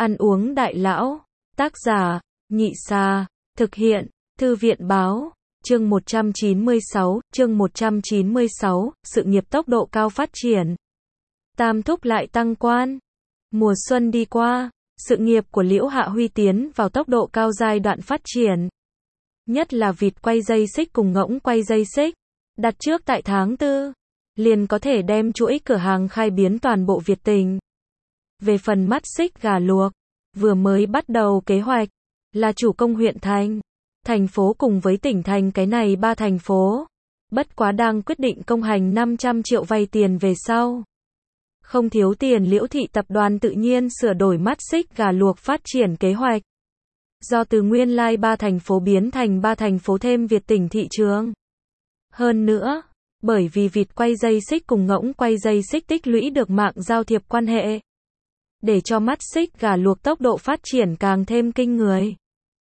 Ăn uống đại lão. Tác giả, Nhị Sa. Thực hiện, Thư viện báo. Chương 196, sự nghiệp tốc độ cao phát triển. Tam thúc lại tăng quan. Mùa xuân đi qua, sự nghiệp của Liễu Hạ Huy tiến vào tốc độ cao giai đoạn phát triển. Nhất là vịt quay dây xích cùng ngỗng quay dây xích. Đặt trước tại tháng 4, liền có thể đem chuỗi cửa hàng khai biến toàn bộ Việt Tỉnh. Về phần mắt xích gà luộc, vừa mới bắt đầu kế hoạch, là chủ công huyện thành phố cùng với tỉnh thành cái này 3 thành phố. Bất quá đang quyết định công hành 500 triệu vay tiền về sau. Không thiếu tiền Liễu thị tập đoàn tự nhiên sửa đổi mắt xích gà luộc phát triển kế hoạch. Do từ nguyên lai 3 thành phố biến thành 3 thành phố thêm Việt Tỉnh thị trường. Hơn nữa, bởi vì vịt quay dây xích cùng ngỗng quay dây xích tích lũy được mạng giao thiệp quan hệ. Để cho mắt xích gà luộc tốc độ phát triển càng thêm kinh người.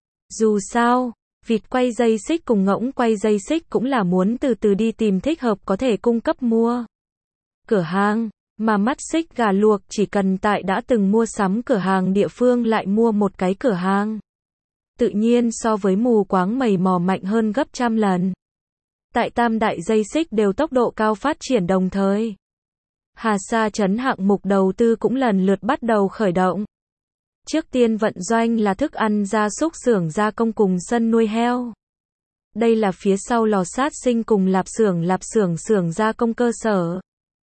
Dù sao, vịt quay dây xích cùng ngỗng quay dây xích cũng là muốn từ từ đi tìm thích hợp có thể cung cấp mua cửa hàng, mà mắt xích gà luộc chỉ cần tại đã từng mua sắm cửa hàng địa phương lại mua một cái cửa hàng. Tự nhiên so với mù quáng mày mò mạnh hơn gấp trăm lần. Tại tam đại dây xích đều tốc độ cao phát triển đồng thời. Hà Sa trấn hạng mục đầu tư cũng lần lượt bắt đầu khởi động. Trước tiên vận doanh là thức ăn gia súc xưởng gia công cùng sân nuôi heo. Đây là phía sau lò sát sinh cùng lạp xưởng xưởng gia công cơ sở.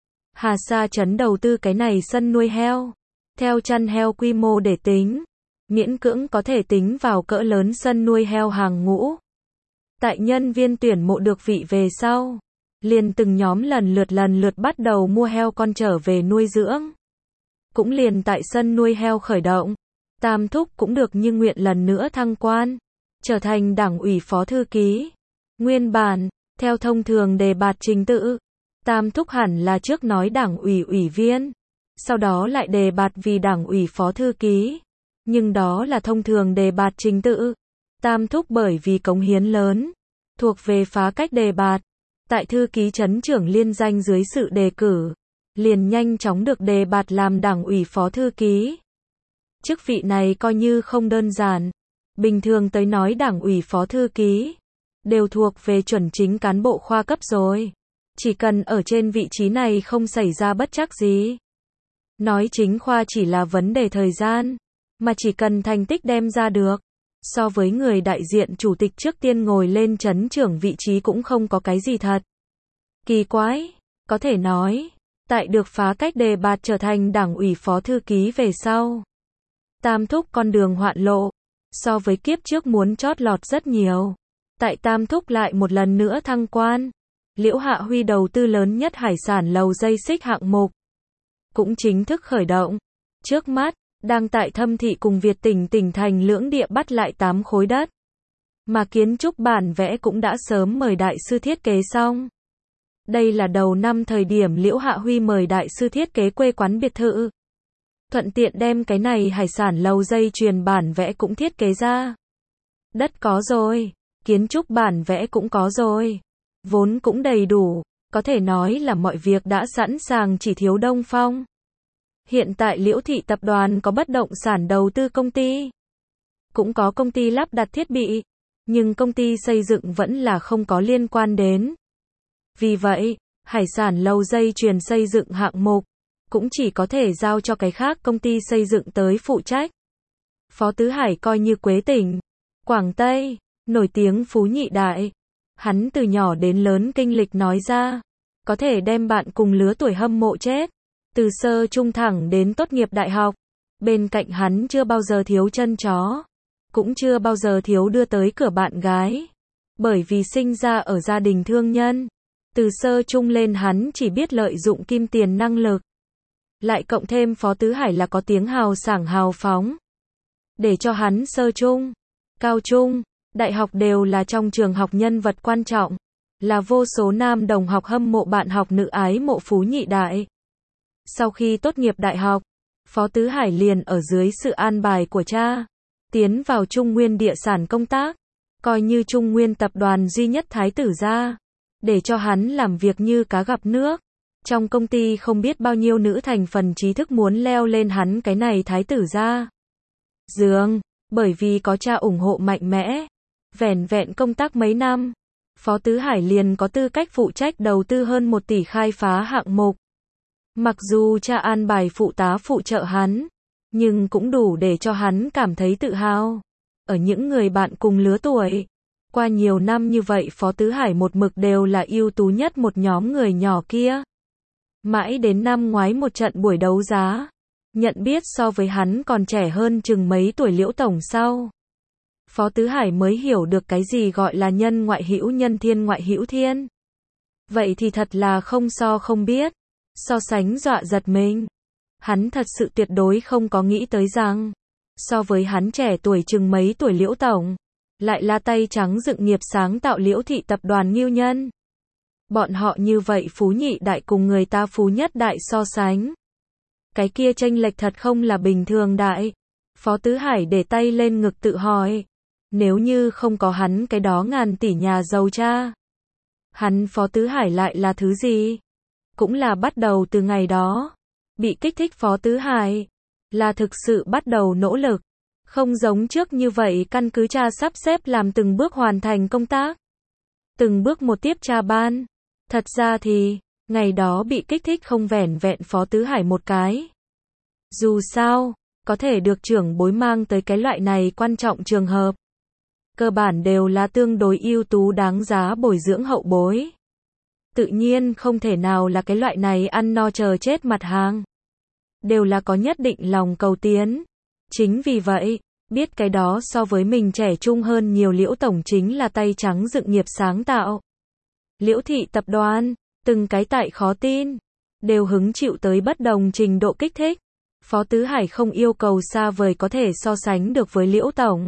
Hà Sa trấn đầu tư cái này sân nuôi heo. Theo chăn heo quy mô để tính, miễn cưỡng có thể tính vào cỡ lớn sân nuôi heo hàng ngũ. Tại nhân viên tuyển mộ được vị về sau, liền từng nhóm lần lượt bắt đầu mua heo con trở về nuôi dưỡng. Cũng liền tại sân nuôi heo khởi động, Tam thúc cũng được như nguyện lần nữa thăng quan, trở thành đảng ủy phó thư ký. Nguyên bản, theo thông thường đề bạt trình tự, Tam thúc hẳn là trước nói đảng ủy ủy viên, sau đó lại đề bạt vì đảng ủy phó thư ký. Nhưng đó là thông thường đề bạt trình tự. Tam thúc bởi vì cống hiến lớn, thuộc về phá cách đề bạt. Tại thư ký trấn trưởng liên danh dưới sự đề cử, liền nhanh chóng được đề bạt làm đảng ủy phó thư ký. Chức vị này coi như không đơn giản. Bình thường tới nói đảng ủy phó thư ký đều thuộc về chuẩn chính cán bộ khoa cấp rồi. Chỉ cần ở trên vị trí này không xảy ra bất trắc gì. Nói chính khoa chỉ là vấn đề thời gian, mà chỉ cần thành tích đem ra được. So với người đại diện chủ tịch trước tiên ngồi lên trấn trưởng vị trí cũng không có cái gì thật kỳ quái. Có thể nói, tại được phá cách đề bạt trở thành đảng ủy phó thư ký về sau, Tam thúc con đường hoạn lộ, so với kiếp trước muốn chót lọt rất nhiều. Tại Tam thúc lại một lần nữa thăng quan, Liễu Hạ Huy đầu tư lớn nhất hải sản lầu dây xích hạng mục cũng chính thức khởi động. Trước mắt, đang tại Thâm Thị cùng Việt Tỉnh tỉnh thành lưỡng địa bắt lại 8 khối đất. Mà kiến trúc bản vẽ cũng đã sớm mời đại sư thiết kế xong. Đây là đầu năm thời điểm Liễu Hạ Huy mời đại sư thiết kế quê quán biệt thự. Thuận tiện đem cái này hải sản lầu dây chuyền bản vẽ cũng thiết kế ra. Đất có rồi, kiến trúc bản vẽ cũng có rồi, vốn cũng đầy đủ, có thể nói là mọi việc đã sẵn sàng chỉ thiếu Đông Phong. Hiện tại Liễu thị tập đoàn có bất động sản đầu tư công ty, cũng có công ty lắp đặt thiết bị, nhưng công ty xây dựng vẫn là không có liên quan đến. Vì vậy, hải sản lầu dây chuyền xây dựng hạng mục cũng chỉ có thể giao cho cái khác công ty xây dựng tới phụ trách. Phó Tứ Hải coi như Quế Tỉnh, Quảng Tây, nổi tiếng phú nhị đại. Hắn từ nhỏ đến lớn kinh lịch nói ra, có thể đem bạn cùng lứa tuổi hâm mộ chết. Từ sơ trung thẳng đến tốt nghiệp đại học, bên cạnh hắn chưa bao giờ thiếu chân chó, cũng chưa bao giờ thiếu đưa tới cửa bạn gái. Bởi vì sinh ra ở gia đình thương nhân, từ sơ trung lên hắn chỉ biết lợi dụng kim tiền năng lực. Lại cộng thêm Phó Tứ Hải là có tiếng hào sảng hào phóng. Để cho hắn sơ trung, cao trung, đại học đều là trong trường học nhân vật quan trọng, là vô số nam đồng học hâm mộ bạn học nữ ái mộ phú nhị đại. Sau khi tốt nghiệp đại học, Phó Tứ Hải liền ở dưới sự an bài của cha, tiến vào Trung Nguyên địa sản công tác, coi như Trung Nguyên tập đoàn duy nhất thái tử gia, để cho hắn làm việc như cá gặp nước. Trong công ty không biết bao nhiêu nữ thành phần trí thức muốn leo lên hắn cái này thái tử gia. giường, bởi vì có cha ủng hộ mạnh mẽ. Vẻn vẹn công tác mấy năm, Phó Tứ Hải liền có tư cách phụ trách đầu tư hơn 1 tỷ khai phá hạng mục. Mặc dù cha an bài phụ tá phụ trợ hắn, nhưng cũng đủ để cho hắn cảm thấy tự hào. Ở những người bạn cùng lứa tuổi, qua nhiều năm như vậy Phó Tứ Hải một mực đều là ưu tú nhất một nhóm người nhỏ kia. Mãi đến năm ngoái một trận buổi đấu giá, nhận biết so với hắn còn trẻ hơn chừng mấy tuổi Liễu Tổng sau. Phó Tứ Hải mới hiểu được cái gì gọi là nhân ngoại hữu nhân thiên ngoại hữu thiên. Vậy thì thật là không so không biết, so sánh dọa giật mình. Hắn thật sự tuyệt đối không có nghĩ tới rằng, so với hắn trẻ tuổi chừng mấy tuổi Liễu Tổng, lại là tay trắng dựng nghiệp sáng tạo Liễu thị tập đoàn Ngưu Nhân. Bọn họ như vậy phú nhị đại cùng người ta phú nhất đại so sánh. Cái kia chênh lệch thật không là bình thường đại. Phó Tứ Hải để tay lên ngực tự hỏi, nếu như không có hắn cái đó ngàn tỷ nhà giàu cha, hắn Phó Tứ Hải lại là thứ gì? Cũng là bắt đầu từ ngày đó, bị kích thích Phó Tứ Hải, là thực sự bắt đầu nỗ lực, không giống trước như vậy căn cứ cha sắp xếp làm từng bước hoàn thành công tác. Từng bước một tiếp cha ban. Thật ra thì, ngày đó bị kích thích không vẻn vẹn Phó Tứ Hải một cái. Dù sao, có thể được trưởng bối mang tới cái loại này quan trọng trường hợp, cơ bản đều là tương đối ưu tú đáng giá bồi dưỡng hậu bối. Tự nhiên không thể nào là cái loại này ăn no chờ chết mặt hàng. Đều là có nhất định lòng cầu tiến. Chính vì vậy, biết cái đó so với mình trẻ trung hơn nhiều Liễu Tổng chính là tay trắng dựng nghiệp sáng tạo. Liễu thị tập đoàn, từng cái tại khó tin, đều hứng chịu tới bất đồng trình độ kích thích. Phó Tứ Hải không yêu cầu xa vời có thể so sánh được với Liễu Tổng.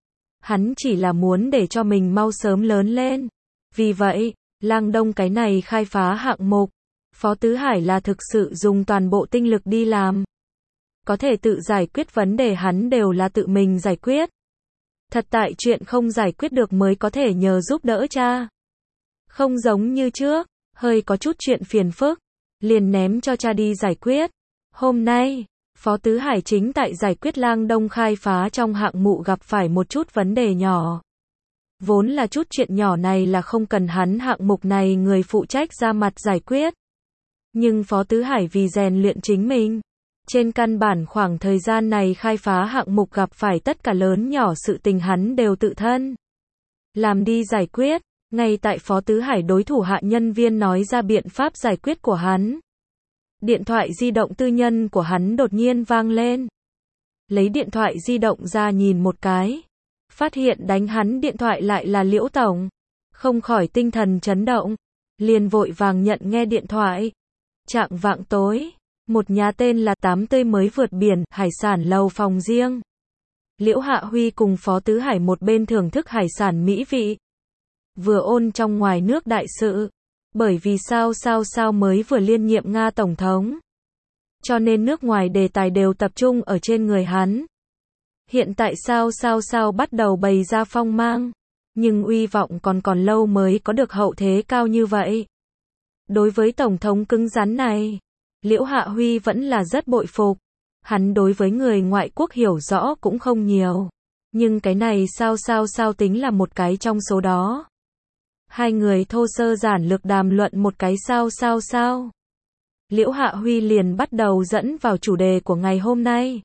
Hắn chỉ là muốn để cho mình mau sớm lớn lên. Vì vậy, Lang Đông cái này khai phá hạng mục, Phó Tứ Hải là thực sự dùng toàn bộ tinh lực đi làm. Có thể tự giải quyết vấn đề hắn đều là tự mình giải quyết. Thật tại chuyện không giải quyết được mới có thể nhờ giúp đỡ cha. Không giống như trước, hơi có chút chuyện phiền phức, liền ném cho cha đi giải quyết. Hôm nay, Phó Tứ Hải chính tại giải quyết Lang Đông khai phá trong hạng mục gặp phải một chút vấn đề nhỏ. Vốn là chút chuyện nhỏ này là không cần hắn hạng mục này người phụ trách ra mặt giải quyết. Nhưng Phó Tứ Hải vì rèn luyện chính mình, trên căn bản khoảng thời gian này khai phá hạng mục gặp phải tất cả lớn nhỏ sự tình hắn đều tự thân làm đi giải quyết. Ngay tại Phó Tứ Hải đối thủ hạ nhân viên nói ra biện pháp giải quyết của hắn, điện thoại di động tư nhân của hắn đột nhiên vang lên. Lấy điện thoại di động ra nhìn một cái, phát hiện đánh hắn điện thoại lại là Liễu Tổng, không khỏi tinh thần chấn động, liền vội vàng nhận nghe điện thoại. Chạng vạng tối, một nhà tên là Tám Tươi mới vượt biển, hải sản lầu phòng riêng. Liễu Hạ Huy cùng Phó Tứ Hải một bên thưởng thức hải sản mỹ vị, vừa ôn trong ngoài nước đại sự. Bởi vì sao mới vừa liên nhiệm Nga Tổng thống, cho nên nước ngoài đề tài đều tập trung ở trên người hắn. Hiện tại sao bắt đầu bày ra phong mang, nhưng uy vọng còn lâu mới có được hậu thế cao như vậy. Đối với Tổng thống cứng rắn này, Liễu Hạ Huy vẫn là rất bội phục. Hắn đối với người ngoại quốc hiểu rõ cũng không nhiều, nhưng cái này sao tính là một cái trong số đó. Hai người thô sơ giản lược đàm luận một cái sao. Liễu Hạ Huy liền bắt đầu dẫn vào chủ đề của ngày hôm nay.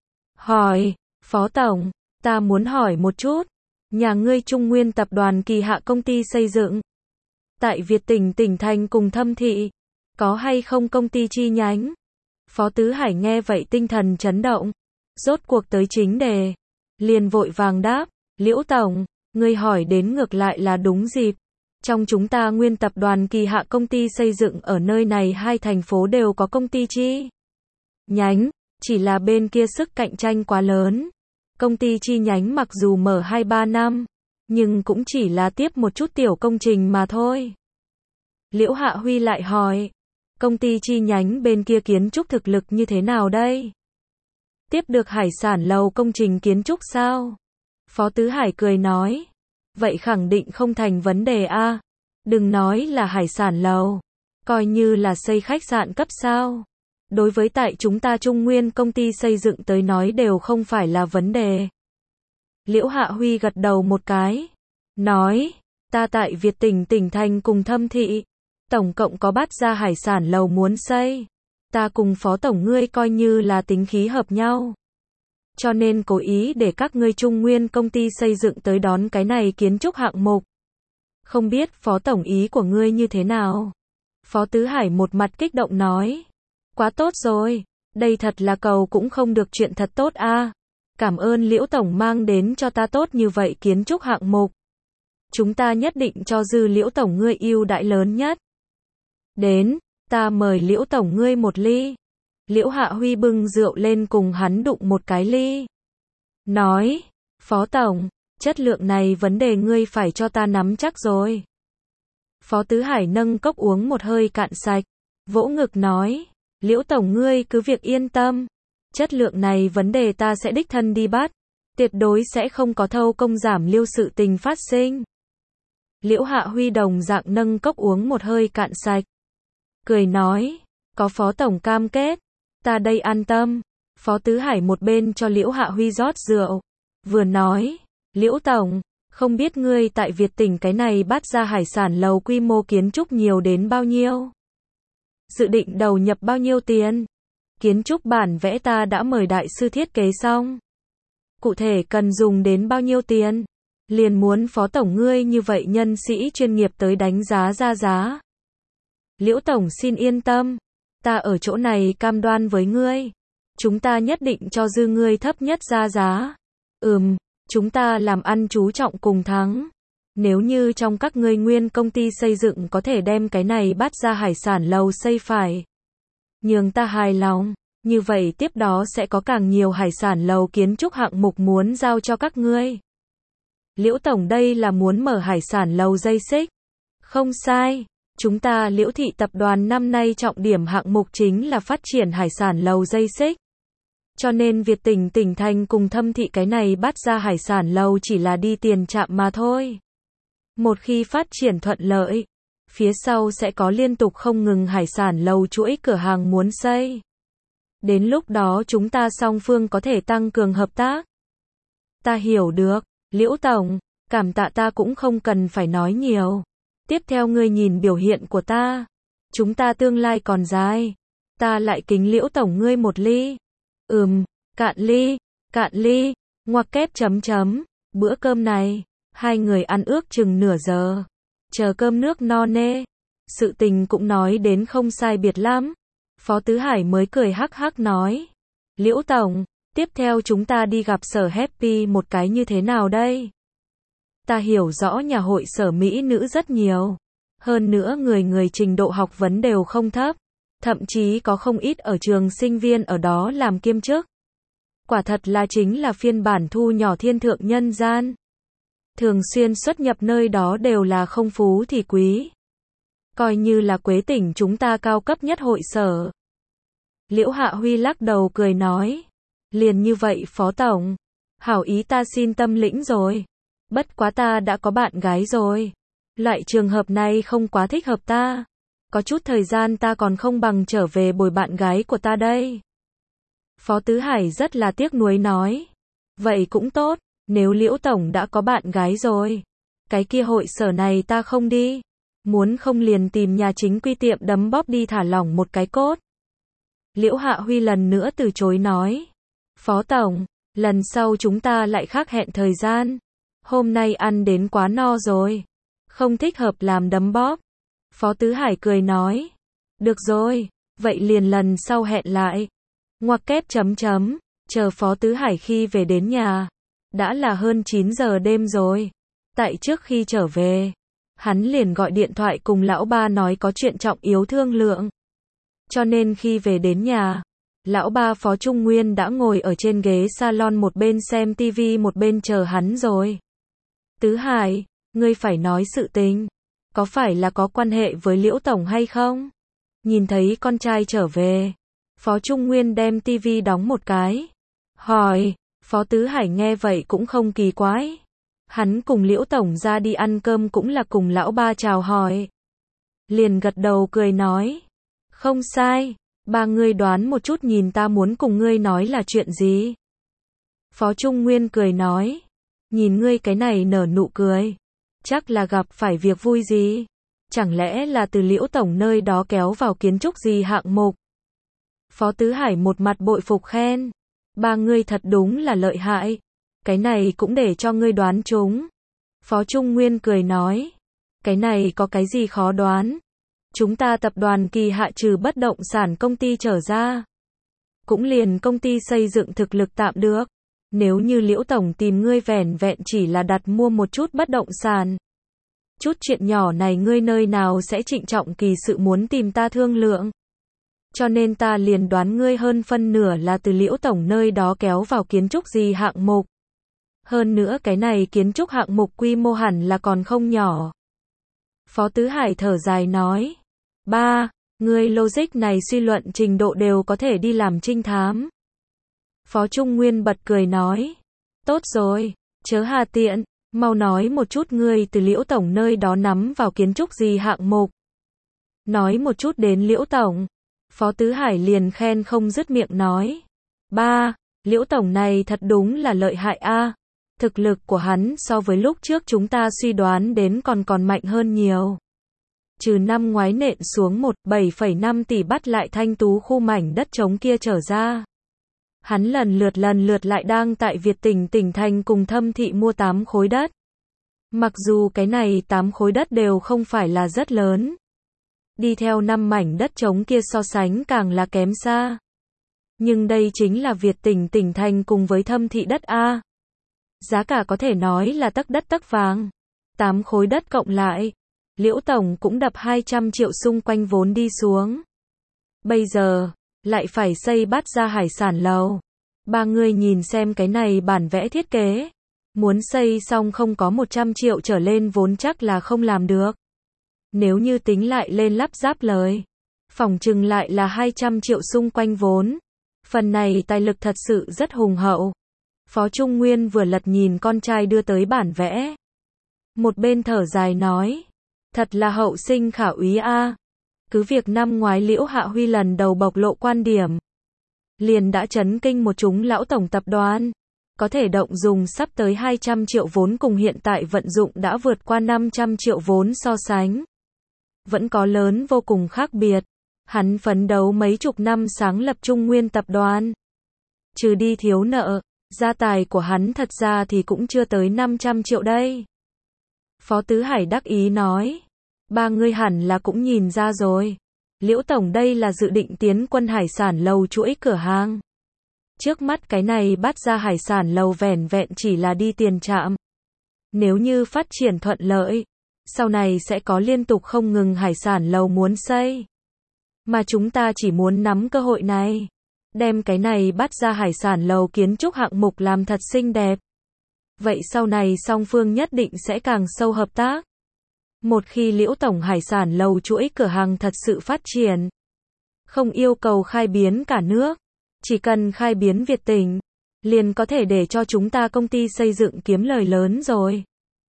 Hỏi, Phó Tổng, ta muốn hỏi một chút, nhà ngươi Trung Nguyên tập đoàn kỳ hạ công ty xây dựng tại Việt tỉnh thành cùng Thâm thị, có hay không công ty chi nhánh? Phó Tứ Hải nghe vậy tinh thần chấn động, rốt cuộc tới chính đề, liền vội vàng đáp, Liễu Tổng, ngươi hỏi đến ngược lại là đúng dịp. Trong chúng ta Nguyên tập đoàn kỳ hạ công ty xây dựng ở nơi này hai thành phố đều có công ty chi nhánh, chỉ là bên kia sức cạnh tranh quá lớn. Công ty chi nhánh mặc dù mở 2-3 năm, nhưng cũng chỉ là tiếp một chút tiểu công trình mà thôi. Liễu Hạ Huy lại hỏi, công ty chi nhánh bên kia kiến trúc thực lực như thế nào đây? Tiếp được hải sản lầu công trình kiến trúc sao? Phó Tứ Hải cười nói, vậy khẳng định không thành vấn đề a. Đừng nói là hải sản lầu, coi như là xây khách sạn cấp sao, đối với tại chúng ta Trung Nguyên công ty xây dựng tới nói đều không phải là vấn đề. Liễu Hạ Huy gật đầu một cái, nói, ta tại Việt tỉnh tỉnh thành cùng Thâm Thị, tổng cộng có Bát Gia hải sản lầu muốn xây. Ta cùng phó tổng ngươi coi như là tính khí hợp nhau. Cho nên cố ý để các ngươi Trung Nguyên công ty xây dựng tới đón cái này kiến trúc hạng mục. Không biết phó tổng ý của ngươi như thế nào? Phó Tứ Hải một mặt kích động nói. Quá tốt rồi, đây thật là cầu cũng không được chuyện thật tốt a. Cảm ơn Liễu tổng mang đến cho ta tốt như vậy kiến trúc hạng mục. Chúng ta nhất định cho dư Liễu tổng ngươi ưu đãi lớn nhất. Đến, ta mời Liễu tổng ngươi một ly. Liễu Hạ Huy bưng rượu lên cùng hắn đụng một cái ly. Nói, phó tổng, chất lượng này vấn đề ngươi phải cho ta nắm chắc rồi. Phó Tứ Hải nâng cốc uống một hơi cạn sạch, vỗ ngực nói, Liễu tổng ngươi cứ việc yên tâm. Chất lượng này vấn đề ta sẽ đích thân đi bắt. Tuyệt đối sẽ không có thâu công giảm lưu sự tình phát sinh. Liễu Hạ Huy đồng dạng nâng cốc uống một hơi cạn sạch. Cười nói, có phó tổng cam kết, ta đây an tâm. Phó Tứ Hải một bên cho Liễu Hạ Huy rót rượu, vừa nói, Liễu tổng, không biết ngươi tại Việt tỉnh cái này Bát Gia hải sản lầu quy mô kiến trúc nhiều đến bao nhiêu? Dự định đầu nhập bao nhiêu tiền? Kiến trúc bản vẽ ta đã mời đại sư thiết kế xong. Cụ thể cần dùng đến bao nhiêu tiền? Liền muốn phó tổng ngươi như vậy nhân sĩ chuyên nghiệp tới đánh giá ra giá. Liễu tổng xin yên tâm, ta ở chỗ này cam đoan với ngươi, chúng ta nhất định cho dư ngươi thấp nhất ra giá. Chúng ta làm ăn chú trọng cùng thắng. Nếu như trong các ngươi nguyên công ty xây dựng có thể đem cái này Bát Gia hải sản lầu xây phải, nhường ta hài lòng, như vậy tiếp đó sẽ có càng nhiều hải sản lầu kiến trúc hạng mục muốn giao cho các ngươi. Liễu tổng đây là muốn mở hải sản lầu dây xích. Không sai, chúng ta Liễu thị tập đoàn năm nay trọng điểm hạng mục chính là phát triển hải sản lầu dây xích. Cho nên Việt tỉnh tỉnh thành cùng Thâm Thị cái này Bát Gia hải sản lầu chỉ là đi tiền trạm mà thôi. Một khi phát triển thuận lợi, phía sau sẽ có liên tục không ngừng hải sản lầu chuỗi cửa hàng muốn xây. Đến lúc đó chúng ta song phương có thể tăng cường hợp tác. Ta hiểu được, Liễu tổng, cảm tạ ta cũng không cần phải nói nhiều. Tiếp theo ngươi nhìn biểu hiện của ta. Chúng ta tương lai còn dài. Ta lại kính Liễu tổng ngươi một ly. Cạn ly, ngoặc kép chấm chấm. Bữa cơm này, hai người ăn ước chừng nửa giờ. Chờ cơm nước no nê. Sự tình cũng nói đến không sai biệt lắm. Phó Tứ Hải mới cười hắc hắc nói. Liễu tổng, tiếp theo chúng ta đi gặp Sở Happy một cái như thế nào đây? Ta hiểu rõ nhà hội Sở Mỹ nữ rất nhiều. Hơn nữa người trình độ học vấn đều không thấp. Thậm chí có không ít ở trường sinh viên ở đó làm kiêm chức. Quả thật là chính là phiên bản thu nhỏ thiên thượng nhân gian. Thường xuyên xuất nhập nơi đó đều là không phú thì quý. Coi như là Quế tỉnh chúng ta cao cấp nhất hội sở. Liễu Hạ Huy lắc đầu cười nói. Liền như vậy phó tổng. Hảo ý ta xin tâm lĩnh rồi. Bất quá ta đã có bạn gái rồi. Loại trường hợp này không quá thích hợp ta. Có chút thời gian ta còn không bằng trở về bồi bạn gái của ta đây. Phó Tứ Hải rất là tiếc nuối nói. Vậy cũng tốt, nếu Liễu tổng đã có bạn gái rồi. Cái kia hội sở này ta không đi. Muốn không liền tìm nhà chính quy tiệm đấm bóp đi thả lỏng một cái cốt. Liễu Hạ Huy lần nữa từ chối nói. Phó tổng, lần sau chúng ta lại khác hẹn thời gian. Hôm nay ăn đến quá no rồi. Không thích hợp làm đấm bóp. Phó Tứ Hải cười nói. Được rồi, vậy liền lần sau hẹn lại. Ngoặc kép chấm chấm, chờ Phó Tứ Hải khi về đến nhà. Đã là hơn 9 giờ đêm rồi. Tại trước khi trở về, hắn liền gọi điện thoại cùng lão ba nói có chuyện trọng yếu thương lượng. Cho nên khi về đến nhà, lão ba Phó Trung Nguyên đã ngồi ở trên ghế salon một bên xem tivi một bên chờ hắn rồi. Tứ Hải, ngươi phải nói sự tình. Có phải là có quan hệ với Liễu tổng hay không? Nhìn thấy con trai trở về, Phó Trung Nguyên đem tivi đóng một cái. Hỏi, Phó Tứ Hải nghe vậy cũng không kỳ quái. Hắn cùng Liễu tổng ra đi ăn cơm cũng là cùng lão ba chào hỏi. Liền gật đầu cười nói. Không sai, Ba ngươi đoán một chút nhìn ta muốn cùng ngươi nói là chuyện gì? Phó Trung Nguyên cười nói. Nhìn ngươi cái này nở nụ cười. Chắc là gặp phải việc vui gì? Chẳng lẽ là từ Liễu Tổng nơi đó kéo vào kiến trúc gì hạng mục? Phó Tứ Hải một mặt bội phục khen. Ba ngươi thật đúng là lợi hại. Cái này cũng để cho ngươi đoán chúng. Phó Trung Nguyên cười nói. Cái này có cái gì khó đoán? Chúng ta tập đoàn Kỳ Hạ trừ bất động sản công ty trở ra. Cũng liền công ty xây dựng thực lực tạm được. Nếu như Liễu Tổng tìm ngươi vẻn vẹn chỉ là đặt mua một chút bất động sản. Chút chuyện nhỏ này ngươi nơi nào sẽ trịnh trọng kỳ sự muốn tìm ta thương lượng. Cho nên ta liền đoán ngươi hơn phân nửa là từ Liễu Tổng nơi đó kéo vào kiến trúc gì hạng mục. Hơn nữa cái này kiến trúc hạng mục quy mô hẳn là còn không nhỏ. Phó Tứ Hải thở dài nói. Ba, ngươi logic này suy luận trình độ đều có thể đi làm trinh thám. Phó Trung Nguyên bật cười nói. Tốt rồi, chớ hà tiện, mau nói một chút ngươi từ Liễu Tổng nơi đó nắm vào kiến trúc gì hạng mục. Nói một chút đến Liễu Tổng. Phó Tứ Hải liền khen không dứt miệng nói. Ba, Liễu Tổng này thật đúng là lợi hại a. Thực lực của hắn so với lúc trước chúng ta suy đoán đến còn mạnh hơn nhiều. Trừ năm ngoái nện xuống 1,7,5 tỷ bắt lại Thanh Tú khu mảnh đất trống kia trở ra. Hắn lần lượt lại đang tại Việt tỉnh thành cùng Thâm Thị mua 8 khối đất. Mặc dù cái này 8 khối đất đều không phải là rất lớn. Đi theo 5 mảnh đất trống kia so sánh càng là kém xa. Nhưng đây chính là Việt tỉnh thành cùng với Thâm Thị đất A. Giá cả có thể nói là tấc đất tấc vàng. 8 khối đất cộng lại. Liễu Tổng cũng đập 200 triệu xung quanh vốn đi xuống. Bây giờ, lại phải xây Bát Gia hải sản lầu. Ba người nhìn xem cái này bản vẽ thiết kế. Muốn xây xong không có 100 triệu trở lên vốn chắc là không làm được. Nếu như tính lại lên lắp ráp lời. Phỏng chừng lại là 200 triệu xung quanh vốn. Phần này tài lực thật sự rất hùng hậu. Phó Trung Nguyên vừa lật nhìn con trai đưa tới bản vẽ. Một bên thở dài nói. Thật là hậu sinh khả úy a. Cứ việc năm ngoái Liễu Hạ Huy lần đầu bộc lộ quan điểm. Liền đã chấn kinh một chúng lão tổng tập đoàn. Có thể động dùng sắp tới 200 triệu vốn cùng hiện tại vận dụng đã vượt qua 500 triệu vốn so sánh. Vẫn có lớn vô cùng khác biệt. Hắn phấn đấu mấy chục năm sáng lập Trung Nguyên tập đoàn. Trừ đi thiếu nợ, gia tài của hắn thật ra thì cũng chưa tới 500 triệu đây. Phó Tứ Hải đắc ý nói. Ba ngươi hẳn là cũng nhìn ra rồi. Liễu Tổng đây là dự định tiến quân hải sản lầu chuỗi cửa hàng. Trước mắt cái này Bát Gia hải sản lầu vẻn vẹn chỉ là đi tiền trạm. Nếu như phát triển thuận lợi, sau này sẽ có liên tục không ngừng hải sản lầu muốn xây. Mà chúng ta chỉ muốn nắm cơ hội này. Đem cái này Bát Gia hải sản lầu kiến trúc hạng mục làm thật xinh đẹp. Vậy sau này song phương nhất định sẽ càng sâu hợp tác. Một khi Liễu Tổng hải sản lầu chuỗi cửa hàng thật sự phát triển. Không yêu cầu khai biến cả nước. Chỉ cần khai biến Việt tỉnh. Liền có thể để cho chúng ta công ty xây dựng kiếm lời lớn rồi.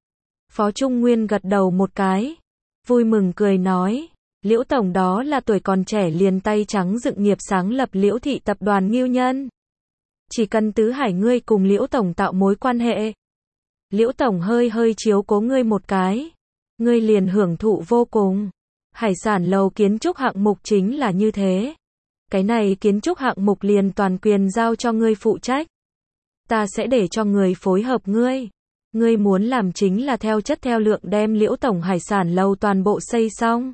Phó Trung Nguyên gật đầu một cái. Vui mừng cười nói. Liễu Tổng đó là tuổi còn trẻ liền tay trắng dựng nghiệp sáng lập Liễu Thị tập đoàn Ngưu Nhân. Chỉ cần Tứ Hải ngươi cùng Liễu Tổng tạo mối quan hệ. Liễu Tổng hơi chiếu cố ngươi một cái. Ngươi liền hưởng thụ vô cùng. Hải sản lầu kiến trúc hạng mục chính là như thế. Cái này kiến trúc hạng mục liền toàn quyền giao cho ngươi phụ trách. Ta sẽ để cho người phối hợp ngươi. Ngươi muốn làm chính là theo chất theo lượng đem Liễu Tổng hải sản lầu toàn bộ xây xong.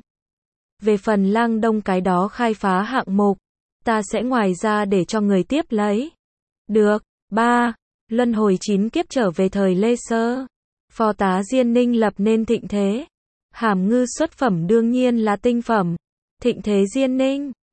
Về phần Lang Đông cái đó khai phá hạng mục, ta sẽ ngoài ra để cho người tiếp lấy. Được. 3. Luân hồi 9 kiếp trở về thời Lê Sơ. Phó tá Diên Ninh lập nên thịnh thế. Hàm ngư xuất phẩm đương nhiên là tinh phẩm. Thịnh thế Diên Ninh.